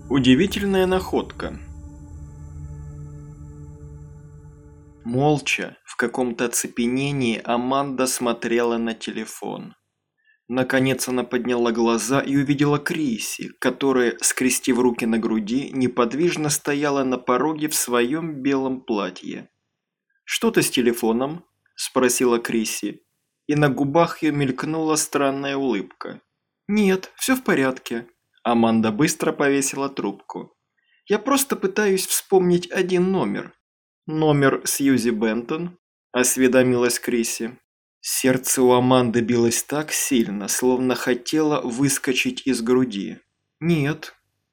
Удивительная находка. Молча, в каком-то оцепенении, Аманда смотрела на телефон. Наконец она подняла глаза и увидела Криси, которая, скрестив руки на груди, неподвижно стояла на пороге в своем белом платье. «Что-то с телефоном?» – спросила Криси, и на губах ее мелькнула странная улыбка. «Нет, все в порядке». Аманда быстро повесила трубку. «Я просто пытаюсь вспомнить один номер». «Номер Сьюзи Бентон?» – осведомилась Криси. Сердце у Аманды билось так сильно, словно хотело выскочить из груди. «Нет».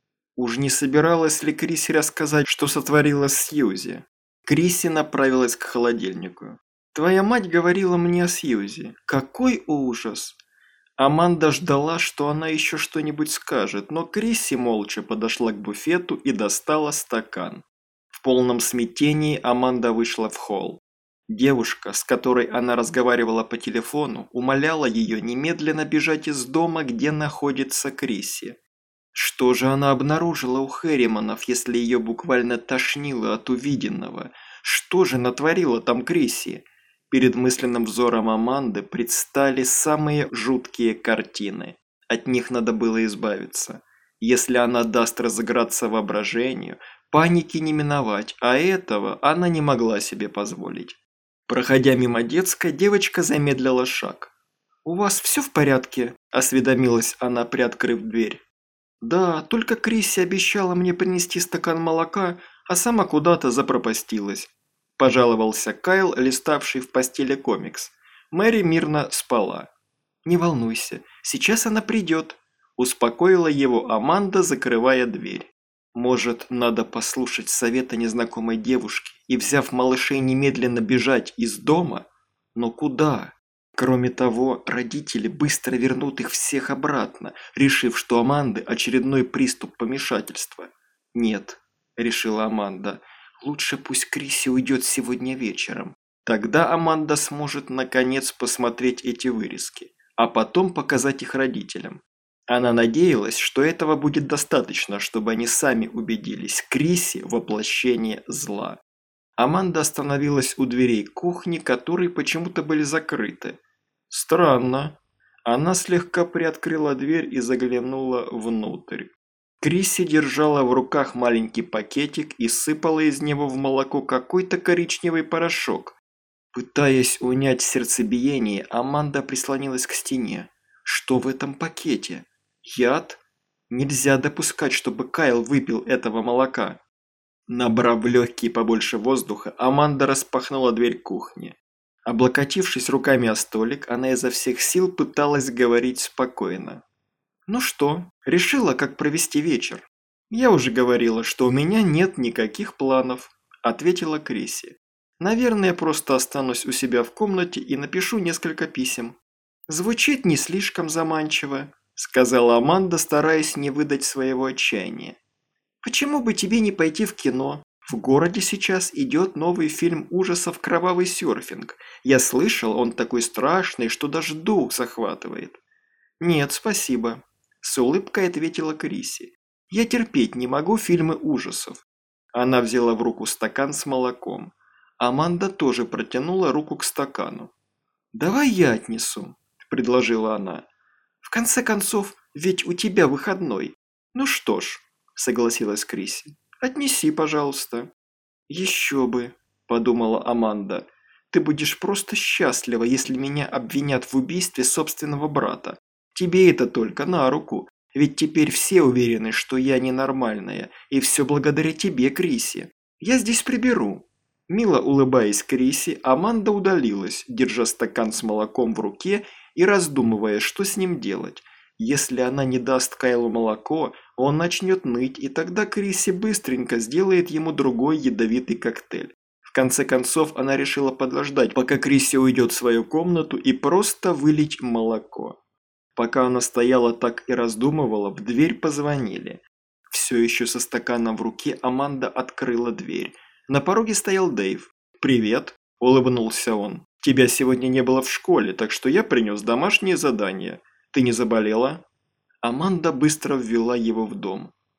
Уж не собиралась ли Криси рассказать, что сотворила с Сьюзи? Криси направилась к холодильнику. «Твоя мать говорила мне о Сьюзи. Какой ужас!» Аманда ждала, что она еще что-нибудь скажет, но Криси молча подошла к буфету и достала стакан. В полном смятении Аманда вышла в холл. Девушка, с которой она разговаривала по телефону, умоляла ее немедленно бежать из дома, где находится Криси. Что же она обнаружила у Хэрриманов, если ее буквально тошнило от увиденного? Что же натворила там Криси? Перед мысленным взором Аманды предстали самые жуткие картины. От них надо было избавиться. Если она даст разыграться воображению, паники не миновать, а этого она не могла себе позволить. Проходя мимо детской, девочка замедлила шаг. «У вас все в порядке?» – осведомилась она, приоткрыв дверь. «Да, только Крисси обещала мне принести стакан молока, а сама куда-то запропастилась», – пожаловался Кайл, листавший в постели комикс. Мэри мирно спала. «Не волнуйся, сейчас она придет», – успокоила его Аманда, закрывая дверь. Может, надо послушать совета незнакомой девушки и, взяв малышей, немедленно бежать из дома? Но куда? Кроме того, родители быстро вернут их всех обратно, решив, что Аманды очередной приступ помешательства. «Нет», – решила Аманда, – «лучше пусть Криси уйдет сегодня вечером. Тогда Аманда сможет наконец посмотреть эти вырезки, а потом показать их родителям». Она надеялась, что этого будет достаточно, чтобы они сами убедились, Криси – воплощение зла. Аманда остановилась у дверей кухни, которые почему-то были закрыты. Странно. Она слегка приоткрыла дверь и заглянула внутрь. Криси держала в руках маленький пакетик и сыпала из него в молоко какой-то коричневый порошок. Пытаясь унять сердцебиение, Аманда прислонилась к стене. Что в этом пакете? Яд? Нельзя допускать, чтобы Кайл выпил этого молока. Набрав в легкие побольше воздуха, Аманда распахнула дверь кухни. Облокотившись руками о столик, она изо всех сил пыталась говорить спокойно. «Ну что, решила, как провести вечер?» «Я уже говорила, что у меня нет никаких планов», – ответила Криси. «Наверное, просто останусь у себя в комнате и напишу несколько писем». «Звучит не слишком заманчиво», – сказала Аманда, стараясь не выдать своего отчаяния. «Почему бы тебе не пойти в кино? В городе сейчас идет новый фильм ужасов «Кровавый серфинг». Я слышал, он такой страшный, что даже дух захватывает». «Нет, спасибо», – с улыбкой ответила Криси. «Я терпеть не могу фильмы ужасов». Она взяла в руку стакан с молоком. Аманда тоже протянула руку к стакану. «Давай я отнесу», – предложила она. «В конце концов, ведь у тебя выходной». «Ну что ж», – согласилась Криси. «Отнеси, пожалуйста». «Еще бы», – подумала Аманда. «Ты будешь просто счастлива, если меня обвинят в убийстве собственного брата. Тебе это только на руку, ведь теперь все уверены, что я ненормальная, и все благодаря тебе, Криси. Я здесь приберу». Мило улыбаясь Криси, Аманда удалилась, держа стакан с молоком в руке и раздумывая, что с ним делать. Если она не даст Кайлу молоко, он начнет ныть, и тогда Криси быстренько сделает ему другой ядовитый коктейль. В конце концов, она решила подождать, пока Криси уйдет в свою комнату, и просто вылить молоко. Пока она стояла так и раздумывала, в дверь позвонили. Все еще со стаканом в руке Аманда открыла дверь. На пороге стоял Дэйв. «Привет», – улыбнулся он. «Тебя сегодня не было в школе, так что я принес домашнее задание. Ты не заболела?» Аманда быстро ввела его в дом.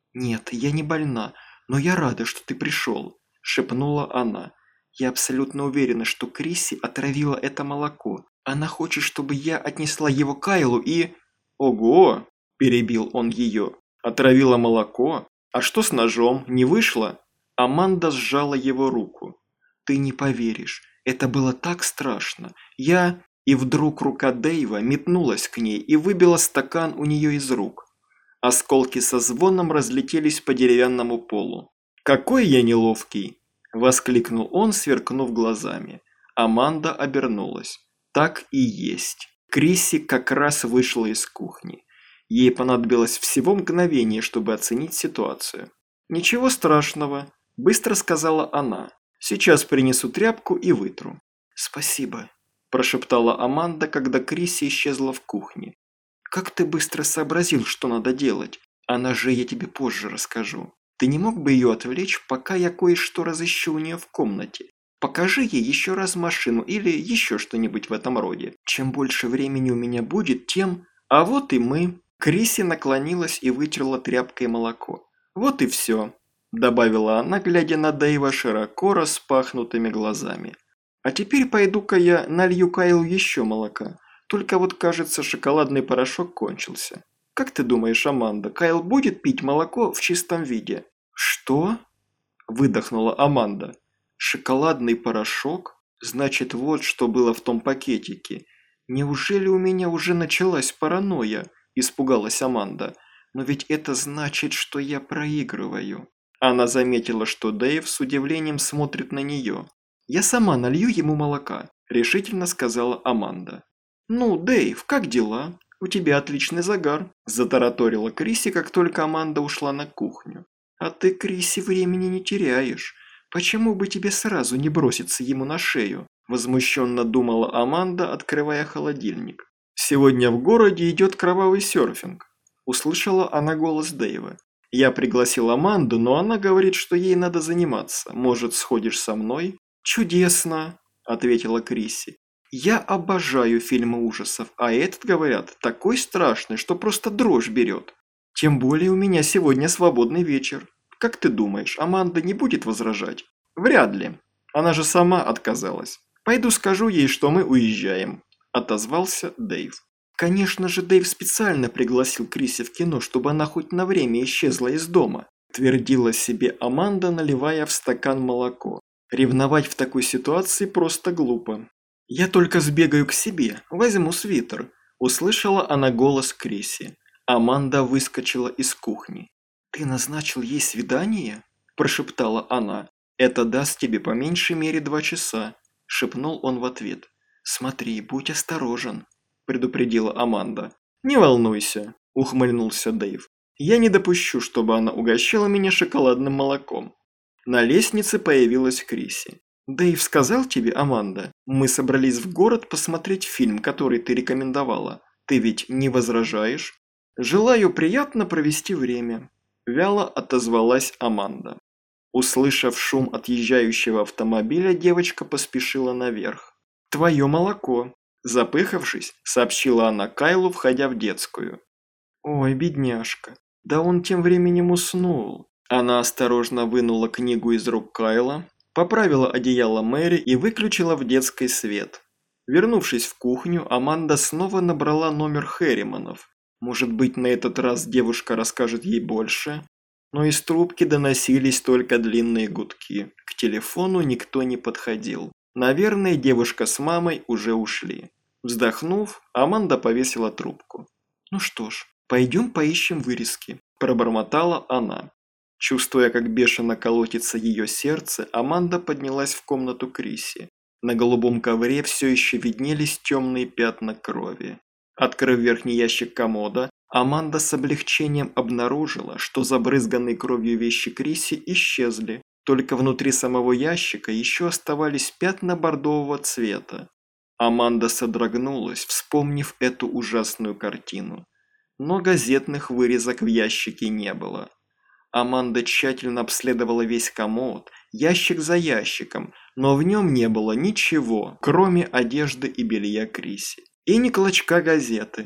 «Нет, я не больна, но я рада, что ты пришел», – шепнула она. «Я абсолютно уверена, что Крисси отравила это молоко. Она хочет, чтобы я отнесла его Кайлу и...» «Ого!» – перебил он ее. «Отравила молоко? А что с ножом? Не вышло?» Аманда сжала его руку. «Ты не поверишь, это было так страшно. Я...» И вдруг рука Дэйва метнулась к ней и выбила стакан у нее из рук. Осколки со звоном разлетелись по деревянному полу. «Какой я неловкий!» – воскликнул он, сверкнув глазами. Аманда обернулась. Так и есть. Крисси как раз вышла из кухни. Ей понадобилось всего мгновение, чтобы оценить ситуацию. «Ничего страшного», – быстро сказала она. «Сейчас принесу тряпку и вытру». «Спасибо», – прошептала Аманда, когда Крисси исчезла в кухне. «Как ты быстро сообразил, что надо делать? О ноже я тебе позже расскажу. Ты не мог бы ее отвлечь, пока я кое-что разыщу у нее в комнате? Покажи ей еще раз машину или еще что-нибудь в этом роде. Чем больше времени у меня будет, тем... А вот и мы». Крисси наклонилась и вытерла тряпкой молоко. «Вот и все», – добавила она, глядя на Дэйва широко распахнутыми глазами. «А теперь пойду-ка я налью Кайлу еще молока. Только вот, кажется, шоколадный порошок кончился. Как ты думаешь, Аманда, Кайл будет пить молоко в чистом виде?» «Что?» – выдохнула Аманда. «Шоколадный порошок? Значит, вот что было в том пакетике. Неужели у меня уже началась паранойя?» – испугалась Аманда. «Но ведь это значит, что я проигрываю». Она заметила, что Дэйв с удивлением смотрит на нее. «Я сама налью ему молока», – решительно сказала Аманда. «Ну, Дэйв, как дела? У тебя отличный загар», – затараторила Крисси, как только Аманда ушла на кухню. «А ты, Крисси, времени не теряешь. Почему бы тебе сразу не броситься ему на шею?» – возмущенно думала Аманда, открывая холодильник. «Сегодня в городе идет кровавый серфинг», – услышала она голос Дэйва. «Я пригласил Аманду, но она говорит, что ей надо заниматься. Может, сходишь со мной?» «Чудесно», – ответила Крисси. «Я обожаю фильмы ужасов, а этот, говорят, такой страшный, что просто дрожь берет. Тем более у меня сегодня свободный вечер. Как ты думаешь, Аманда не будет возражать?» «Вряд ли. Она же сама отказалась. Пойду скажу ей, что мы уезжаем», – отозвался Дэйв. «Конечно же, Дэйв специально пригласил Крисси в кино, чтобы она хоть на время исчезла из дома», – твердила себе Аманда, наливая в стакан молоко. «Ревновать в такой ситуации просто глупо». «Я только сбегаю к себе, возьму свитер», – услышала она голос Крисси. Аманда выскочила из кухни. «Ты назначил ей свидание?» – прошептала она. «Это даст тебе по меньшей мере 2 часа», – шепнул он в ответ. «Смотри, будь осторожен», – предупредила Аманда. «Не волнуйся», – ухмыльнулся Дэйв. «Я не допущу, чтобы она угощала меня шоколадным молоком». На лестнице появилась Крисси. «Дэйв сказал тебе, Аманда, мы собрались в город посмотреть фильм, который ты рекомендовала. Ты ведь не возражаешь?» «Желаю приятно провести время», – вяло отозвалась Аманда. Услышав шум отъезжающего автомобиля, девочка поспешила наверх. «Твое молоко», – запыхавшись, сообщила она Кайлу, входя в детскую. «Ой, бедняжка, да он тем временем уснул». Она осторожно вынула книгу из рук Кайла, поправила одеяло Мэри и выключила в детской свет. Вернувшись в кухню, Аманда снова набрала номер Хэрриманов. Может быть, на этот раз девушка расскажет ей больше? Но из трубки доносились только длинные гудки. К телефону никто не подходил. Наверное, девушка с мамой уже ушли. Вздохнув, Аманда повесила трубку. «Ну что ж, пойдем поищем вырезки», – пробормотала она. Чувствуя, как бешено колотится ее сердце, Аманда поднялась в комнату Крисси. На голубом ковре все еще виднелись темные пятна крови. Открыв верхний ящик комода, Аманда с облегчением обнаружила, что забрызганные кровью вещи Крисси исчезли. Только внутри самого ящика еще оставались пятна бордового цвета. Аманда содрогнулась, вспомнив эту ужасную картину. Но газетных вырезок в ящике не было. Аманда тщательно обследовала весь комод, ящик за ящиком, но в нем не было ничего, кроме одежды и белья Крисси. И ни клочка газеты.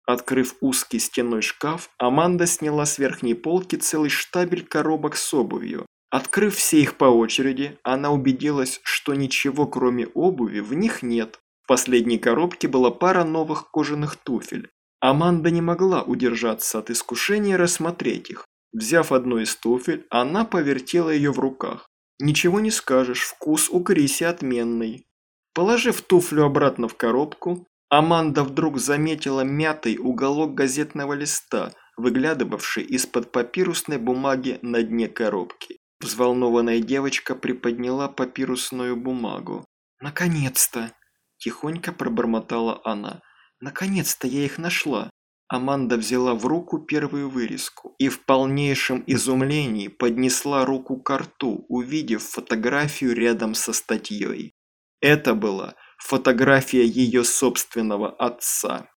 Открыв узкий стенной шкаф, Аманда сняла с верхней полки целый штабель коробок с обувью. Открыв все их по очереди, она убедилась, что ничего кроме обуви в них нет. В последней коробке была пара новых кожаных туфель. Аманда не могла удержаться от искушения рассмотреть их. Взяв одну из туфель, она повертела ее в руках. Ничего не скажешь, вкус у Криси отменный. Положив туфлю обратно в коробку, Аманда вдруг заметила мятый уголок газетного листа, выглядывавший из-под папирусной бумаги на дне коробки. Взволнованная девочка приподняла папирусную бумагу. «Наконец-то!» – тихонько пробормотала она. «Наконец-то я их нашла!» Аманда взяла в руку первую вырезку и в полнейшем изумлении поднесла руку к рту, увидев фотографию рядом со статьей. Это была фотография ее собственного отца.